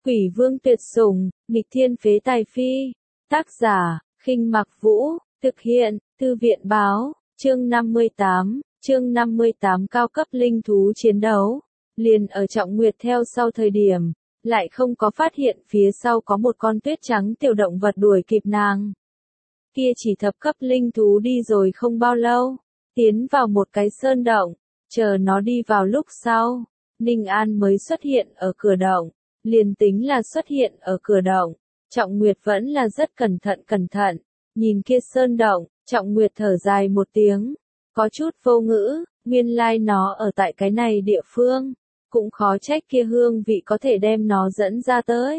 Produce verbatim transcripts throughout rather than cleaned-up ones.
Quỷ vương tuyệt sủng, nghịch thiên phế tài phi. Tác giả, Khinh Mặc Vũ, thực hiện, Thư viện báo, chương năm mươi tám, chương năm mươi tám cao cấp linh thú chiến đấu. Liền ở Trọng Nguyệt theo sau thời điểm, lại không có phát hiện phía sau có một con tuyết trắng tiểu động vật đuổi kịp nàng. Kia chỉ thập cấp linh thú đi rồi không bao lâu, tiến vào một cái sơn động, chờ nó đi vào lúc sau, Ninh An mới xuất hiện ở cửa động. Liền tính là xuất hiện ở cửa động, Trọng Nguyệt vẫn là rất cẩn thận cẩn thận, nhìn kia sơn động, Trọng Nguyệt thở dài một tiếng, có chút vô ngữ, nguyên lai nó ở tại cái này địa phương, cũng khó trách kia hương vị có thể đem nó dẫn ra tới.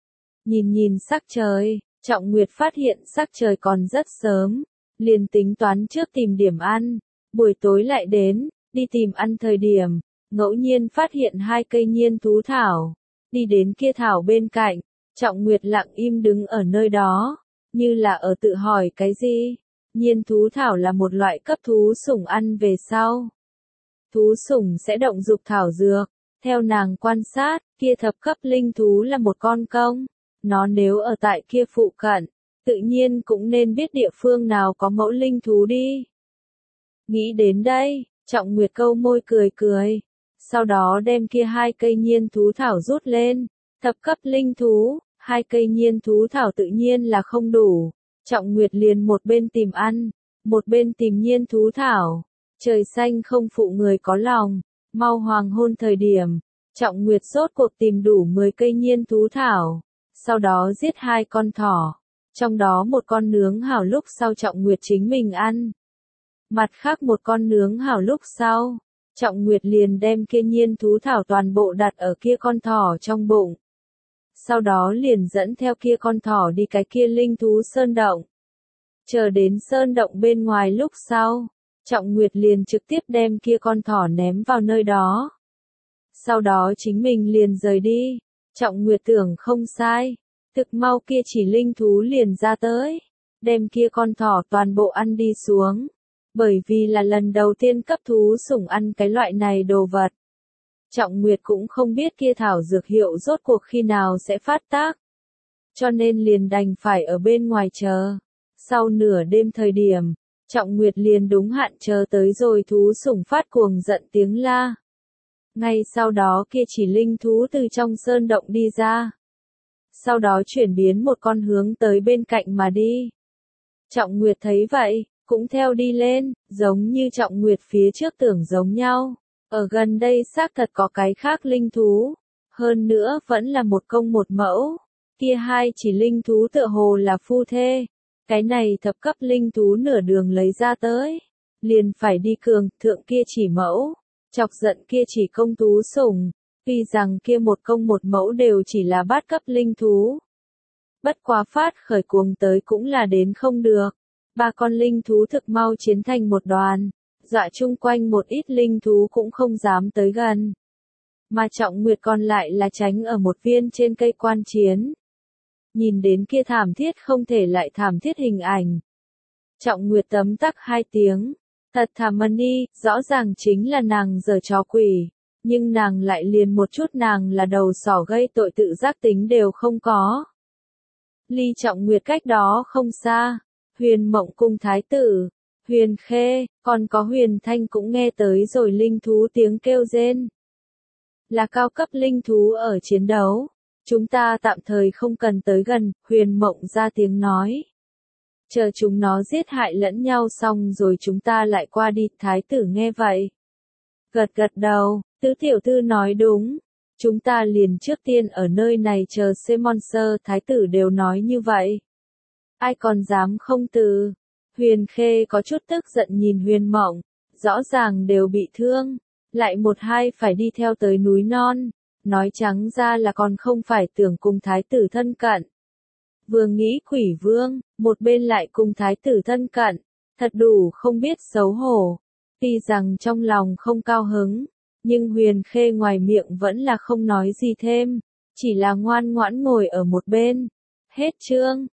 Nhìn nhìn sắc trời, Trọng Nguyệt phát hiện sắc trời còn rất sớm, liền tính toán trước tìm điểm ăn, buổi tối lại đến, đi tìm ăn thời điểm, ngẫu nhiên phát hiện hai cây nhiên thú thảo. Đi đến kia thảo bên cạnh, Trọng Nguyệt lặng im đứng ở nơi đó, như là ở tự hỏi cái gì. Nhiên thú thảo là một loại cấp thú sủng ăn về sau. Thú sủng sẽ động dục thảo dược, theo nàng quan sát, kia thập cấp linh thú là một con công. Nó nếu ở tại kia phụ cận, tự nhiên cũng nên biết địa phương nào có mẫu linh thú đi. Nghĩ đến đây, Trọng Nguyệt câu môi cười cười. Sau đó đem kia hai cây nhiên thú thảo rút lên, thập cấp linh thú, hai cây nhiên thú thảo tự nhiên là không đủ, Trọng Nguyệt liền một bên tìm ăn, một bên tìm nhiên thú thảo, trời xanh không phụ người có lòng, mau hoàng hôn thời điểm, Trọng Nguyệt rốt cuộc tìm đủ mười cây nhiên thú thảo, sau đó giết hai con thỏ, trong đó một con nướng hảo lúc sau Trọng Nguyệt chính mình ăn, mặt khác một con nướng hảo lúc sau. Trọng Nguyệt liền đem kia nhiên thú thảo toàn bộ đặt ở kia con thỏ trong bụng. Sau đó liền dẫn theo kia con thỏ đi cái kia linh thú sơn động. Chờ đến sơn động bên ngoài lúc sau, Trọng Nguyệt liền trực tiếp đem kia con thỏ ném vào nơi đó. Sau đó chính mình liền rời đi. Trọng Nguyệt tưởng không sai. Thực mau kia chỉ linh thú liền ra tới. Đem kia con thỏ toàn bộ ăn đi xuống. Bởi vì là lần đầu tiên cấp thú sủng ăn cái loại này đồ vật. Trọng Nguyệt cũng không biết kia thảo dược hiệu rốt cuộc khi nào sẽ phát tác. Cho nên liền đành phải ở bên ngoài chờ. Sau nửa đêm thời điểm, Trọng Nguyệt liền đúng hạn chờ tới rồi thú sủng phát cuồng giận tiếng la. Ngay sau đó kia chỉ linh thú từ trong sơn động đi ra. Sau đó chuyển biến một con hướng tới bên cạnh mà đi. Trọng Nguyệt thấy vậy. Cũng theo đi lên, giống như Trọng Nguyệt phía trước tưởng giống nhau. Ở gần đây xác thật có cái khác linh thú. Hơn nữa vẫn là một công một mẫu. Kia hai chỉ linh thú tựa hồ là phu thê. Cái này thập cấp linh thú nửa đường lấy ra tới. Liền phải đi cường thượng kia chỉ mẫu. Chọc giận kia chỉ công thú sủng. Vì rằng kia một công một mẫu đều chỉ là bát cấp linh thú. Bất quá phát khởi cuồng tới cũng là đến không được. Ba con linh thú thực mau chiến thành một đoàn, dọa chung quanh một ít linh thú cũng không dám tới gần. Mà Trọng Nguyệt còn lại là tránh ở một viên trên cây quan chiến. Nhìn đến kia thảm thiết không thể lại thảm thiết hình ảnh. Trọng Nguyệt tấm tắc hai tiếng, thật thảm Mani, rõ ràng chính là nàng giở trò quỷ, nhưng nàng lại liền một chút nàng là đầu sỏ gây tội tự giác tính đều không có. Ly Trọng Nguyệt cách đó không xa. Huyền Mộng cung thái tử, Huyền Khê, còn có Huyền Thanh cũng nghe tới rồi linh thú tiếng kêu rên. Là cao cấp linh thú ở chiến đấu, chúng ta tạm thời không cần tới gần, Huyền Mộng ra tiếng nói. Chờ chúng nó giết hại lẫn nhau xong rồi chúng ta lại qua đi, thái tử nghe vậy. Gật gật đầu, tứ tiểu thư nói đúng, chúng ta liền trước tiên ở nơi này chờ Semonser, thái tử đều nói như vậy. Ai còn dám không từ. Huyền Khê có chút tức giận nhìn Huyền Mộng, rõ ràng đều bị thương, lại một hai phải đi theo tới núi non, nói trắng ra là còn không phải tưởng cùng thái tử thân cận. Vừa nghĩ quỷ vương, một bên lại cùng thái tử thân cận, thật đủ không biết xấu hổ. Tuy rằng trong lòng không cao hứng, nhưng Huyền Khê ngoài miệng vẫn là không nói gì thêm, chỉ là ngoan ngoãn ngồi ở một bên. Hết chương.